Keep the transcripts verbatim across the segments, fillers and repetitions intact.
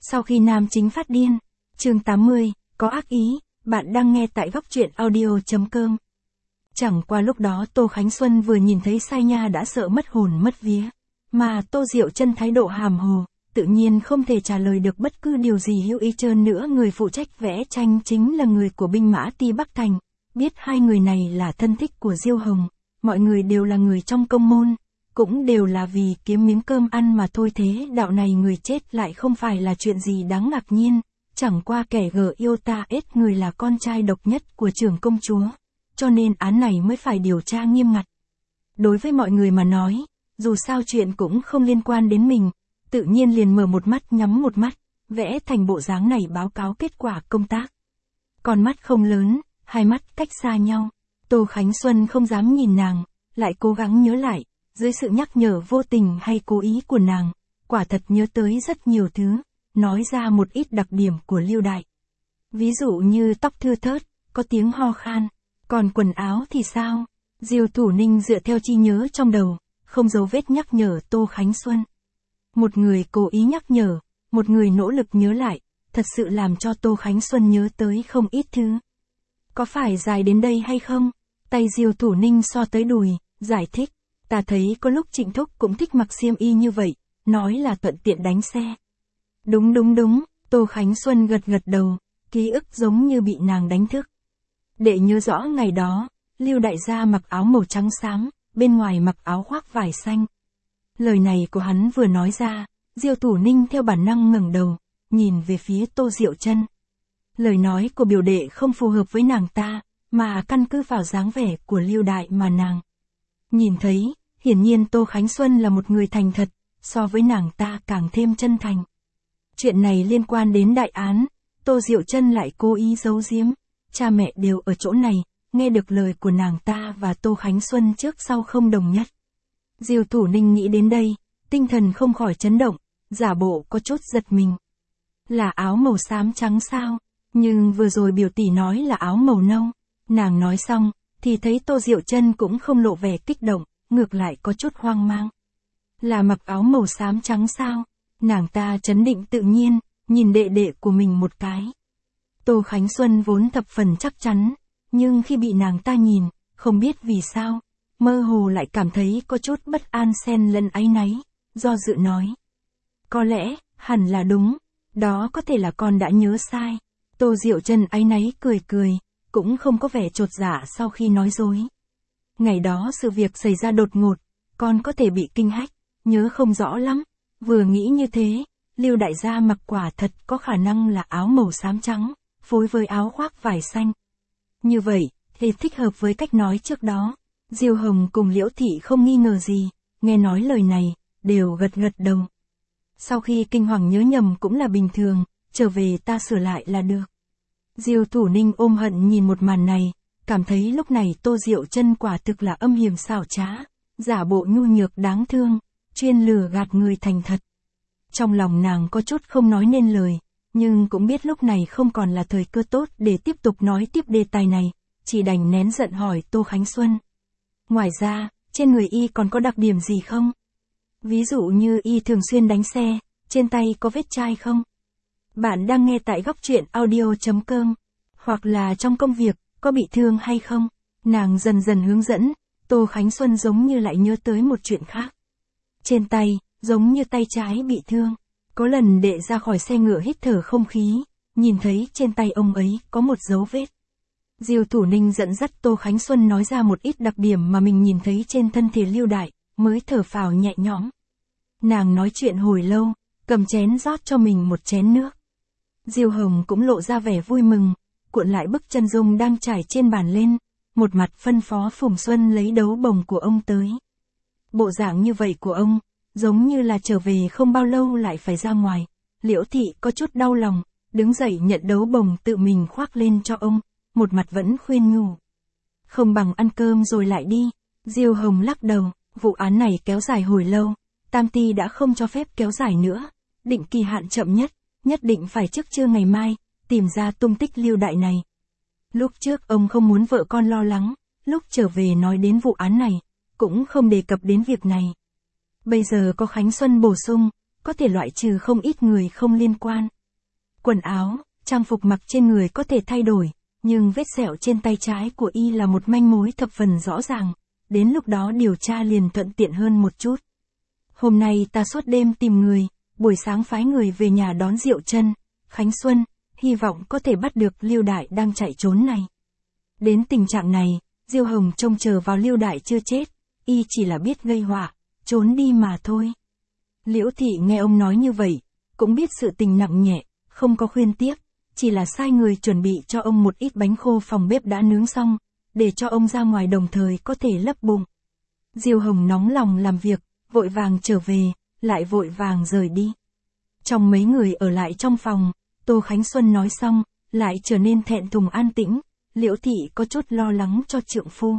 Sau khi nam chính phát điên. Chương tám mươi, có ác ý, bạn đang nghe tại góc truyện audio.com. Chẳng qua lúc đó Tô Khánh Xuân vừa nhìn thấy Sai Nha đã sợ mất hồn mất vía. Mà Tô Diệu Chân thái độ hàm hồ, tự nhiên không thể trả lời được bất cứ điều gì hữu ý trơn nữa. Người phụ trách vẽ tranh chính là người của binh mã Ti Bắc Thành. Biết hai người này là thân thích của Diêu Hồng, mọi người đều là người trong công môn, cũng đều là vì kiếm miếng cơm ăn mà thôi, thế đạo này người chết lại không phải là chuyện gì đáng ngạc nhiên. Chẳng qua kẻ gờ yêu ta ết người là con trai độc nhất của trưởng công chúa, cho nên án này mới phải điều tra nghiêm ngặt. Đối với mọi người mà nói, dù sao chuyện cũng không liên quan đến mình, tự nhiên liền mở một mắt nhắm một mắt, vẽ thành bộ dáng này báo cáo kết quả công tác. Con mắt không lớn, hai mắt cách xa nhau. Tô Khánh Xuân không dám nhìn nàng, lại cố gắng nhớ lại, dưới sự nhắc nhở vô tình hay cố ý của nàng, quả thật nhớ tới rất nhiều thứ, nói ra một ít đặc điểm của Lưu Đại. Ví dụ như tóc thưa thớt, có tiếng ho khan, còn quần áo thì sao? Diêu Thủ Ninh dựa theo chi nhớ trong đầu, không giấu vết nhắc nhở Tô Khánh Xuân. Một người cố ý nhắc nhở, một người nỗ lực nhớ lại, thật sự làm cho Tô Khánh Xuân nhớ tới không ít thứ. Có phải dài đến đây hay không? Tay Diêu Thủ Ninh so tới đùi, giải thích. Ta thấy có lúc Trịnh Thúc cũng thích mặc xiêm y như vậy, nói là thuận tiện đánh xe. Đúng đúng đúng, Tô Khánh Xuân gật gật đầu, ký ức giống như bị nàng đánh thức. Để nhớ rõ ngày đó, Lưu Đại gia mặc áo màu trắng xám, bên ngoài mặc áo khoác vải xanh. Lời này của hắn vừa nói ra, Diêu Thủ Ninh theo bản năng ngẩng đầu, nhìn về phía Tô Diệu Chân. Lời nói của biểu đệ không phù hợp với nàng ta, mà căn cứ vào dáng vẻ của Lưu Đại mà nàng nhìn thấy, hiển nhiên Tô Khánh Xuân là một người thành thật, so với nàng ta càng thêm chân thành. Chuyện này liên quan đến đại án, Tô Diệu Chân lại cố ý giấu giếm, cha mẹ đều ở chỗ này, nghe được lời của nàng ta và Tô Khánh Xuân trước sau không đồng nhất. Diêu Thủ Ninh nghĩ đến đây, tinh thần không khỏi chấn động, giả bộ có chút giật mình. Là áo màu xám trắng sao? Nhưng vừa rồi biểu tỷ nói là áo màu nâu. Nàng nói xong, thì thấy Tô Diệu Chân cũng không lộ vẻ kích động, ngược lại có chút hoang mang. Là mặc áo màu xám trắng sao? Nàng ta trấn định tự nhiên, nhìn đệ đệ của mình một cái. Tô Khánh Xuân vốn thập phần chắc chắn, nhưng khi bị nàng ta nhìn, không biết vì sao, mơ hồ lại cảm thấy có chút bất an xen lẫn áy náy, do dự nói. Có lẽ, hẳn là đúng, đó có thể là con đã nhớ sai. Tô Diệu Chân áy náy cười cười, cũng không có vẻ chột dạ sau khi nói dối. Ngày đó sự việc xảy ra đột ngột, con có thể bị kinh hách, nhớ không rõ lắm. Vừa nghĩ như thế, Lưu Đại gia mặc quả thật có khả năng là áo màu xám trắng, phối với áo khoác vải xanh. Như vậy, thì thích hợp với cách nói trước đó. Diêu Hồng cùng Liễu Thị không nghi ngờ gì, nghe nói lời này, đều gật gật đầu. Sau khi kinh hoàng nhớ nhầm cũng là bình thường, trở về ta sửa lại là được. Diêu Thủ Ninh ôm hận nhìn một màn này, cảm thấy lúc này Tô Diệu Chân quả thực là âm hiểm xảo trá, giả bộ nhu nhược đáng thương, chuyên lừa gạt người thành thật. Trong lòng nàng có chút không nói nên lời, nhưng cũng biết lúc này không còn là thời cơ tốt để tiếp tục nói tiếp đề tài này, chỉ đành nén giận hỏi Tô Khánh Xuân. Ngoài ra, trên người y còn có đặc điểm gì không? Ví dụ như y thường xuyên đánh xe, trên tay có vết chai không? Bạn đang nghe tại góc truyện audio.com, hoặc là trong công việc, có bị thương hay không? Nàng dần dần hướng dẫn, Tô Khánh Xuân giống như lại nhớ tới một chuyện khác. Trên tay, giống như tay trái bị thương. Có lần đệ ra khỏi xe ngựa hít thở không khí, nhìn thấy trên tay ông ấy có một dấu vết. Diêu Thủ Ninh dẫn dắt Tô Khánh Xuân nói ra một ít đặc điểm mà mình nhìn thấy trên thân thể Lưu Đại, mới thở phào nhẹ nhõm. Nàng nói chuyện hồi lâu, cầm chén rót cho mình một chén nước. Diêu Hồng cũng lộ ra vẻ vui mừng, cuộn lại bức chân dung đang trải trên bàn lên, một mặt phân phó Phùng Xuân lấy đấu bồng của ông tới. Bộ dạng như vậy của ông, giống như là trở về không bao lâu lại phải ra ngoài. Liễu Thị có chút đau lòng, đứng dậy nhận đấu bồng tự mình khoác lên cho ông, một mặt vẫn khuyên nhủ. Không bằng ăn cơm rồi lại đi. Diêu Hồng lắc đầu, vụ án này kéo dài hồi lâu, Tam Ty đã không cho phép kéo dài nữa, định kỳ hạn chậm nhất, nhất định phải trước trưa ngày mai, tìm ra tung tích Lưu Đại này. Lúc trước ông không muốn vợ con lo lắng, lúc trở về nói đến vụ án này, cũng không đề cập đến việc này. Bây giờ có Khánh Xuân bổ sung, có thể loại trừ không ít người không liên quan. Quần áo, trang phục mặc trên người có thể thay đổi, nhưng vết sẹo trên tay trái của y là một manh mối thập phần rõ ràng, đến lúc đó điều tra liền thuận tiện hơn một chút. Hôm nay ta suốt đêm tìm người, buổi sáng phái người về nhà đón Diệu Trân, Khánh Xuân, hy vọng có thể bắt được Lưu Đại đang chạy trốn này. Đến tình trạng này, Diêu Hồng trông chờ vào Lưu Đại chưa chết, y chỉ là biết gây họa, trốn đi mà thôi. Liễu Thị nghe ông nói như vậy, cũng biết sự tình nặng nhẹ, không có khuyên tiếp, chỉ là sai người chuẩn bị cho ông một ít bánh khô phòng bếp đã nướng xong, để cho ông ra ngoài đồng thời có thể lấp bụng. Diêu Hồng nóng lòng làm việc, vội vàng trở về, lại vội vàng rời đi. Trong mấy người ở lại trong phòng, Tô Khánh Xuân nói xong, lại trở nên thẹn thùng an tĩnh, Liễu Thị có chút lo lắng cho trượng phu.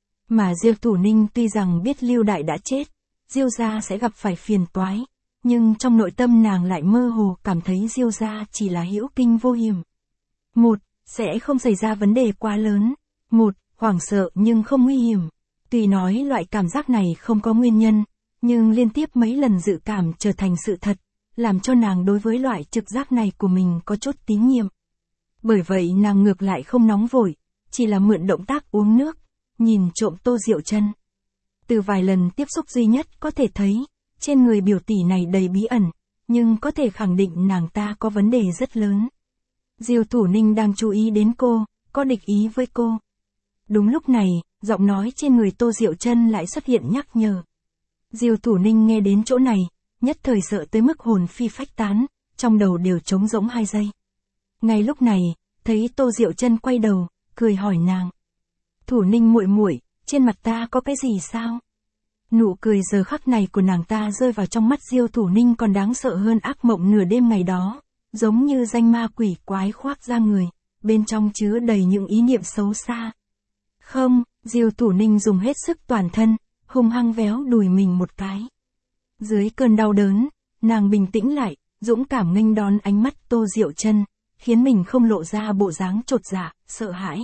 Mà Diêu Thủ Ninh tuy rằng biết Lưu Đại đã chết, Diêu gia sẽ gặp phải phiền toái, nhưng trong nội tâm nàng lại mơ hồ cảm thấy Diêu gia chỉ là hữu kinh vô hiểm. Một, sẽ không xảy ra vấn đề quá lớn. Một, hoảng sợ nhưng không nguy hiểm. Tuy nói loại cảm giác này không có nguyên nhân, nhưng liên tiếp mấy lần dự cảm trở thành sự thật, làm cho nàng đối với loại trực giác này của mình có chút tín nhiệm. Bởi vậy nàng ngược lại không nóng vội, chỉ là mượn động tác uống nước, nhìn trộm Tô Diệu Trân. Từ vài lần tiếp xúc duy nhất có thể thấy, trên người biểu tỷ này đầy bí ẩn, nhưng có thể khẳng định nàng ta có vấn đề rất lớn. Diêu Thủ Ninh đang chú ý đến cô, có địch ý với cô. Đúng lúc này, giọng nói trên người Tô Diệu Trân lại xuất hiện nhắc nhở. Diêu Thủ Ninh nghe đến chỗ này, nhất thời sợ tới mức hồn phi phách tán, trong đầu đều trống rỗng hai giây. Ngay lúc này, thấy Tô Diệu Trân quay đầu, cười hỏi nàng. Thủ Ninh muội muội, trên mặt ta có cái gì sao? Nụ cười giờ khắc này của nàng ta rơi vào trong mắt Diêu Thủ Ninh còn đáng sợ hơn ác mộng nửa đêm ngày đó, giống như danh ma quỷ quái khoác ra người, bên trong chứa đầy những ý niệm xấu xa. Không, Diêu Thủ Ninh dùng hết sức toàn thân, hung hăng véo đùi mình một cái. Dưới cơn đau đớn, nàng bình tĩnh lại, dũng cảm nghênh đón ánh mắt Tô Diệu Trân, khiến mình không lộ ra bộ dáng chột dạ, sợ hãi.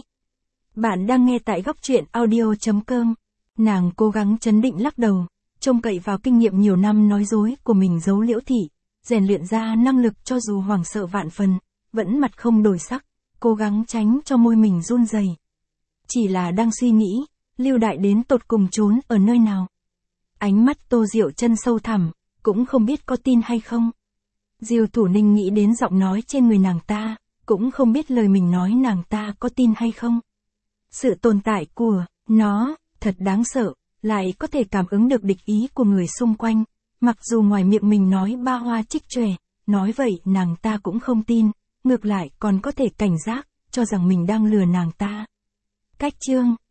Bạn đang nghe tại góc truyện audio chấm com. Nàng cố gắng trấn định lắc đầu, trông cậy vào kinh nghiệm nhiều năm nói dối của mình giấu Liễu Thị, rèn luyện ra năng lực cho dù hoảng sợ vạn phần, vẫn mặt không đổi sắc, cố gắng tránh cho môi mình run rẩy. Chỉ là đang suy nghĩ, Lưu Đại đến tột cùng trốn ở nơi nào. Ánh mắt Tô Diệu Trân sâu thẳm, cũng không biết có tin hay không. Diêu Thủ Ninh nghĩ đến giọng nói trên người nàng ta, cũng không biết lời mình nói nàng ta có tin hay không. Sự tồn tại của nó thật đáng sợ, lại có thể cảm ứng được địch ý của người xung quanh, mặc dù ngoài miệng mình nói ba hoa trích tròe, nói vậy nàng ta cũng không tin, ngược lại còn có thể cảnh giác, cho rằng mình đang lừa nàng ta. Cách chương